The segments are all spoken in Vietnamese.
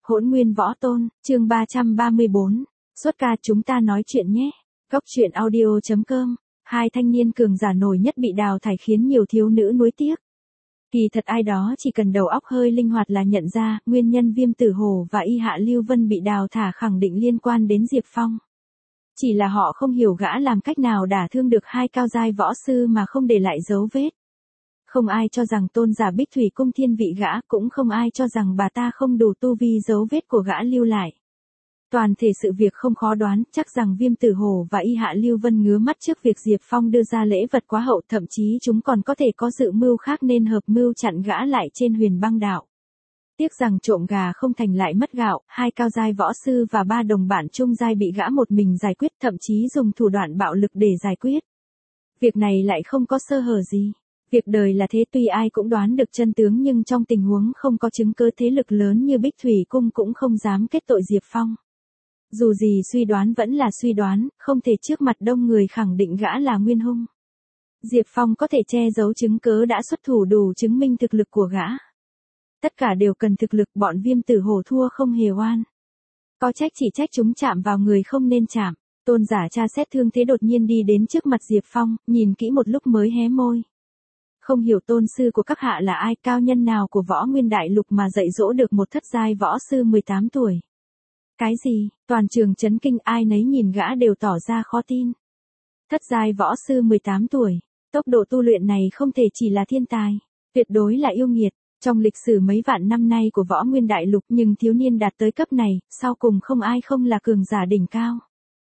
Hỗn nguyên võ tôn, chương 334. Xuất ca chúng ta nói chuyện nhé. Góc truyện audio.com. Hai thanh niên cường giả nổi nhất bị đào thải khiến nhiều thiếu nữ nuối tiếc. Kỳ thật ai đó chỉ cần đầu óc hơi linh hoạt là nhận ra, nguyên nhân Viêm Tử Hổ và Y Hạ Lưu Vân bị đào thải khẳng định liên quan đến Diệp Phong. Chỉ là họ không hiểu gã làm cách nào đả thương được hai cao giai võ sư mà không để lại dấu vết. Không ai cho rằng tôn giả Bích Thủy Cung thiên vị gã, cũng không ai cho rằng bà ta không đủ tu vi dấu vết của gã lưu lại. Toàn thể sự việc không khó đoán, chắc rằng Viêm Tử Hổ và Y Hạ Lưu Vân ngứa mắt trước việc Diệp Phong đưa ra lễ vật quá hậu, thậm chí chúng còn có thể có dự mưu khác nên hợp mưu chặn gã lại trên Huyền Băng Đạo. Tiếc rằng trộm gà không thành lại mất gạo, hai cao giai võ sư và ba đồng bạn trung giai bị gã một mình giải quyết, thậm chí dùng thủ đoạn bạo lực để giải quyết. Việc này lại không có sơ hở gì. Việc đời là thế, tuy ai cũng đoán được chân tướng nhưng trong tình huống không có chứng cứ, thế lực lớn như Bích Thủy Cung cũng không dám kết tội Diệp Phong. Dù gì suy đoán vẫn là suy đoán, không thể trước mặt đông người khẳng định gã là nguyên hung. Diệp Phong có thể che giấu chứng cứ đã xuất thủ đủ chứng minh thực lực của gã. Tất cả đều cần thực lực, bọn Viêm Tử Hổ thua không hề oan. Có trách chỉ trách chúng chạm vào người không nên chạm. Tôn giả tra xét thương thế đột nhiên đi đến trước mặt Diệp Phong, nhìn kỹ một lúc mới hé môi. Không hiểu tôn sư của các hạ là ai, cao nhân nào của võ nguyên đại lục mà dạy dỗ được một thất giai võ sư 18 tuổi. Cái gì? Toàn trường chấn kinh, ai nấy nhìn gã đều tỏ ra khó tin. Thất giai võ sư 18 tuổi, tốc độ tu luyện này không thể chỉ là thiên tài, tuyệt đối là yêu nghiệt. Trong lịch sử mấy vạn năm nay của võ nguyên đại lục, nhưng thiếu niên đạt tới cấp này, sau cùng không ai không là cường giả đỉnh cao.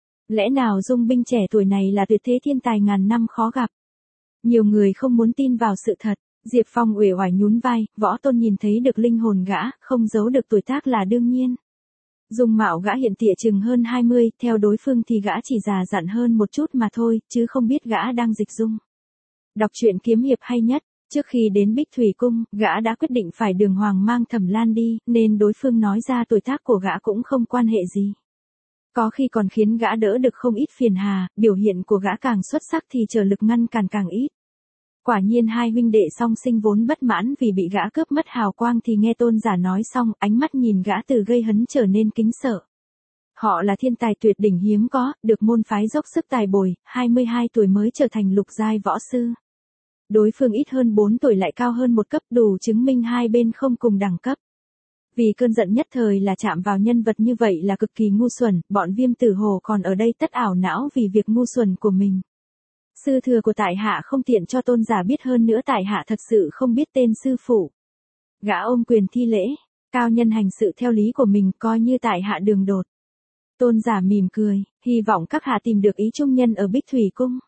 Lẽ nào dung binh trẻ tuổi này là tuyệt thế thiên tài ngàn năm khó gặp? Nhiều người không muốn tin vào sự thật. Diệp Phong uể oải nhún vai, võ tôn nhìn thấy được linh hồn gã, không giấu được tuổi tác là đương nhiên. Dung mạo gã hiện tịa chừng hơn 20, theo đối phương thì gã chỉ già dặn hơn một chút mà thôi, chứ không biết gã đang dịch dung. Đọc truyện kiếm hiệp hay nhất. Trước khi đến Bích Thủy Cung, gã đã quyết định phải đường hoàng mang Thẩm Lan đi, nên đối phương nói ra tuổi tác của gã cũng không quan hệ gì. Có khi còn khiến gã đỡ được không ít phiền hà, biểu hiện của gã càng xuất sắc thì trở lực ngăn cản càng ít. Quả nhiên hai huynh đệ song sinh vốn bất mãn vì bị gã cướp mất hào quang thì nghe tôn giả nói xong, ánh mắt nhìn gã từ gây hấn trở nên kính sợ. Họ là thiên tài tuyệt đỉnh hiếm có, được môn phái dốc sức tài bồi, 22 tuổi mới trở thành lục giai võ sư. Đối phương ít hơn 4 tuổi lại cao hơn một cấp, đủ chứng minh hai bên không cùng đẳng cấp. Vì cơn giận nhất thời là chạm vào nhân vật như vậy là cực kỳ ngu xuẩn, bọn Viêm Tử Hổ còn ở đây tất ảo não vì việc ngu xuẩn của mình. Sư thừa của tại hạ không tiện cho tôn giả biết, hơn nữa tại hạ thật sự không biết tên sư phụ. Gã ôm quyền thi lễ, cao nhân hành sự theo lý của mình, coi như tại hạ đường đột. Tôn giả mỉm cười, hy vọng các hạ tìm được ý trung nhân ở Bích Thủy Cung.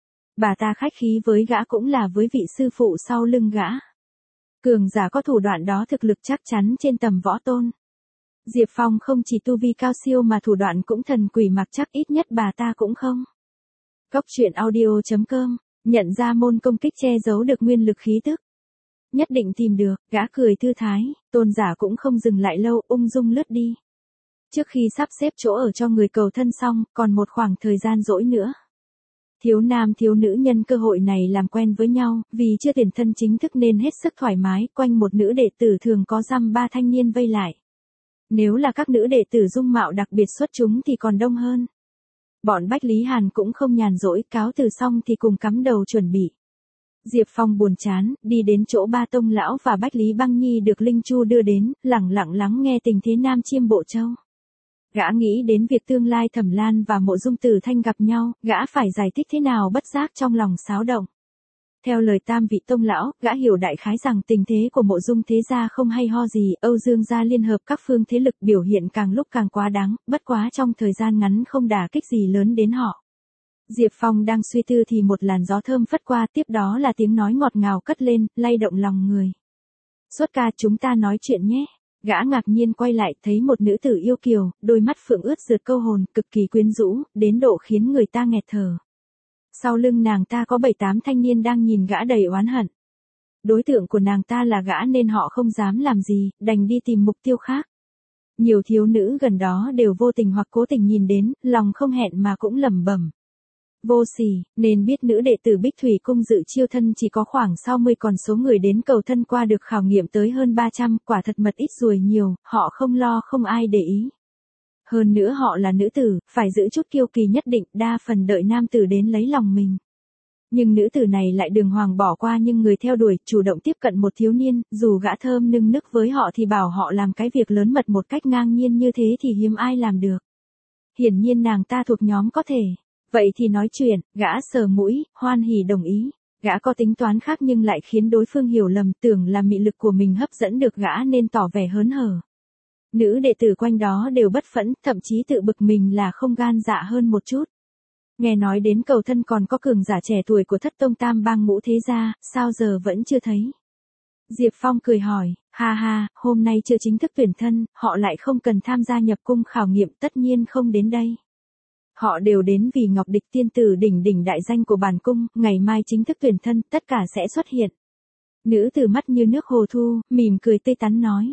Bà ta khách khí với gã cũng là với vị sư phụ sau lưng gã. Cường giả có thủ đoạn đó thực lực chắc chắn trên tầm võ tôn. Diệp Phong không chỉ tu vi cao siêu mà thủ đoạn cũng thần quỷ mặc chắc, ít nhất bà ta cũng không. Góc truyện audio.com, nhận ra môn công kích che giấu được nguyên lực khí tức. Nhất định tìm được, gã cười thư thái, tôn giả cũng không dừng lại lâu, ung dung lướt đi. Trước khi sắp xếp chỗ ở cho người cầu thân xong, còn một khoảng thời gian rỗi nữa. Thiếu nam thiếu nữ nhân cơ hội này làm quen với nhau, vì chưa tiền thân chính thức nên hết sức thoải mái, quanh một nữ đệ tử thường có dăm ba thanh niên vây lại. Nếu là các nữ đệ tử dung mạo đặc biệt xuất chúng thì còn đông hơn. Bọn Bách Lý Hàn cũng không nhàn rỗi, cáo từ xong thì cùng cắm đầu chuẩn bị. Diệp Phong buồn chán, đi đến chỗ ba tông lão và Bách Lý Băng Nhi được Linh Chu đưa đến, lẳng lặng lắng nghe tình thế Nam Chiêm Bộ Châu. Gã nghĩ đến việc tương lai Thẩm Lan và Mộ Dung Tử Thanh gặp nhau, gã phải giải thích thế nào bất giác trong lòng xáo động. Theo lời tam vị tông lão, gã hiểu đại khái rằng tình thế của Mộ Dung thế gia không hay ho gì, Âu Dương gia liên hợp các phương thế lực biểu hiện càng lúc càng quá đáng, bất quá trong thời gian ngắn không đả kích gì lớn đến họ. Diệp Phong đang suy tư thì một làn gió thơm phất qua, tiếp đó là tiếng nói ngọt ngào cất lên, lay động lòng người. Xuất ca chúng ta nói chuyện nhé. Gã ngạc nhiên quay lại thấy một nữ tử yêu kiều, đôi mắt phượng ướt rượt câu hồn, cực kỳ quyến rũ, đến độ khiến người ta nghẹt thở. Sau lưng nàng ta có 7-8 thanh niên đang nhìn gã đầy oán hận. Đối tượng của nàng ta là gã nên họ không dám làm gì, đành đi tìm mục tiêu khác. Nhiều thiếu nữ gần đó đều vô tình hoặc cố tình nhìn đến, lòng không hẹn mà cũng lẩm bẩm. Vô sỉ, nên biết nữ đệ tử Bích Thủy cung dự chiêu thân chỉ có khoảng 60, còn số người đến cầu thân qua được khảo nghiệm tới hơn 300, quả thật mật ít ruồi nhiều, họ không lo không ai để ý. Hơn nữa họ là nữ tử, phải giữ chút kiêu kỳ nhất định, đa phần đợi nam tử đến lấy lòng mình. Nhưng nữ tử này lại đường hoàng bỏ qua nhưng người theo đuổi, chủ động tiếp cận một thiếu niên, dù gã thơm nưng nức với họ thì bảo họ làm cái việc lớn mật một cách ngang nhiên như thế thì hiếm ai làm được. Hiển nhiên nàng ta thuộc nhóm có thể. Vậy thì nói chuyện, gã sờ mũi, hoan hỉ đồng ý. Gã có tính toán khác nhưng lại khiến đối phương hiểu lầm, tưởng là mị lực của mình hấp dẫn được gã nên tỏ vẻ hớn hở. Nữ đệ tử quanh đó đều bất phẫn, thậm chí tự bực mình là không gan dạ hơn một chút. Nghe nói đến cầu thân còn có cường giả trẻ tuổi của Thất Tông Tam Bang Ngũ Thế Gia, sao giờ vẫn chưa thấy? Diệp Phong cười hỏi, ha ha, hôm nay chưa chính thức tuyển thân, họ lại không cần tham gia nhập cung khảo nghiệm, tất nhiên không đến đây. Họ đều đến vì Ngọc Địch tiên tử đỉnh đỉnh đại danh của bản cung, ngày mai chính thức tuyển thân, tất cả sẽ xuất hiện. Nữ tử mắt như nước hồ thu, mỉm cười tươi tắn nói.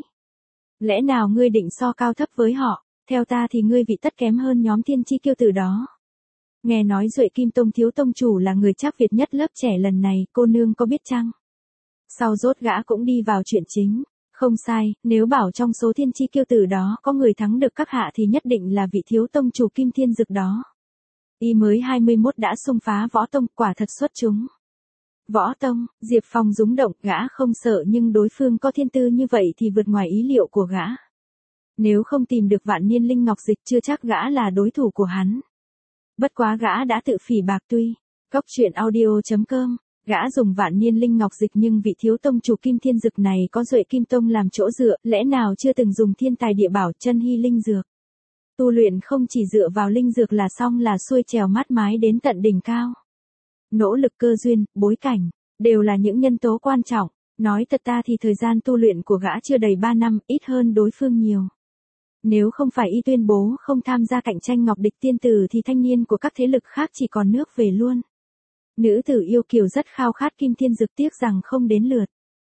Lẽ nào ngươi định so cao thấp với họ, theo ta thì ngươi vị tất kém hơn nhóm thiên chi kiêu tử đó. Nghe nói Duệ Kim Tông thiếu tông chủ là người Trác Việt nhất lớp trẻ lần này, cô nương có biết chăng? Sau rốt gã cũng đi vào chuyện chính. Không sai, nếu bảo trong số thiên chi kiêu tử đó có người thắng được các hạ thì nhất định là vị thiếu tông chủ Kim Thiên Dực đó. Y mới 21 đã xông phá võ tông, quả thật xuất chúng. Võ tông, Diệp Phong rúng động, gã không sợ nhưng đối phương có thiên tư như vậy thì vượt ngoài ý liệu của gã. Nếu không tìm được Vạn Niên Linh Ngọc Dịch chưa chắc gã là đối thủ của hắn. Bất quá gã đã tự phỉ bạc tuy. Góc truyện audio.com, gã dùng Vạn Niên Linh Ngọc Dịch nhưng vị thiếu tông chủ Kim Thiên Dực này có Duệ Kim Tông làm chỗ dựa, lẽ nào chưa từng dùng thiên tài địa bảo chân hy linh dược. Tu luyện không chỉ dựa vào linh dược là xong là xuôi trèo mát mái đến tận đỉnh cao. Nỗ lực cơ duyên, bối cảnh, đều là những nhân tố quan trọng. Nói thật ta thì thời gian tu luyện của gã chưa đầy 3 năm, ít hơn đối phương nhiều. Nếu không phải y tuyên bố không tham gia cạnh tranh Ngọc Địch tiên tử thì thanh niên của các thế lực khác chỉ còn nước về luôn. Nữ tử yêu kiều rất khao khát Kim Thiên Dực, tiếc rằng không đến lượt.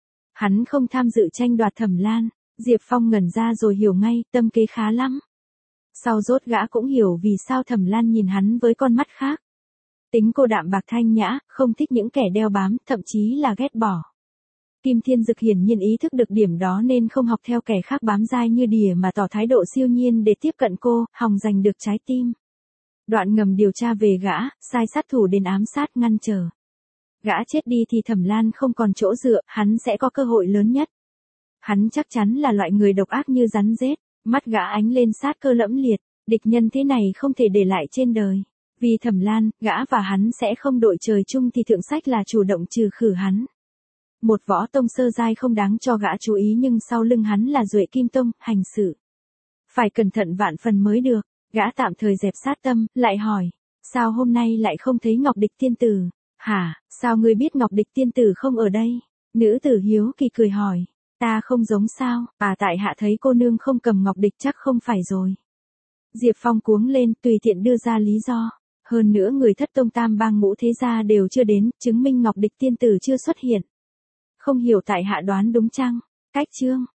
Hắn không tham dự tranh đoạt Thẩm Lan, Diệp Phong ngẩn ra rồi hiểu ngay, tâm kế khá lắm. Sau rốt gã cũng hiểu vì sao Thẩm Lan nhìn hắn với con mắt khác. Tính cô đạm bạc thanh nhã, không thích những kẻ đeo bám, thậm chí là ghét bỏ. Kim Thiên Dực hiển nhiên ý thức được điểm đó nên không học theo kẻ khác bám dai như đỉa mà tỏ thái độ siêu nhiên để tiếp cận cô, hòng giành được trái tim. Đoạn ngầm điều tra về gã, sai sát thủ đến ám sát ngăn trở. Gã chết đi thì Thẩm Lan không còn chỗ dựa, hắn sẽ có cơ hội lớn nhất. Hắn chắc chắn là loại người độc ác như rắn rết, mắt gã ánh lên sát cơ lẫm liệt, địch nhân thế này không thể để lại trên đời. Vì Thẩm Lan, gã và hắn sẽ không đội trời chung thì thượng sách là chủ động trừ khử hắn. Một võ tông sơ giai không đáng cho gã chú ý nhưng sau lưng hắn là Duệ Kim Tông, hành sự. Phải cẩn thận vạn phần mới được, gã tạm thời dẹp sát tâm, lại hỏi, sao hôm nay lại không thấy Ngọc Địch tiên tử? Hả, sao ngươi biết Ngọc Địch tiên tử không ở đây? Nữ tử hiếu kỳ cười hỏi, ta không giống sao, tại hạ thấy cô nương không cầm Ngọc Địch chắc không phải rồi. Diệp Phong cuống lên, tùy tiện đưa ra lý do. Hơn nữa người Thất Tông Tam Bang Ngũ Thế Gia đều chưa đến, chứng minh Ngọc Địch tiên tử chưa xuất hiện. Không hiểu tại hạ đoán đúng chăng? Cách chương.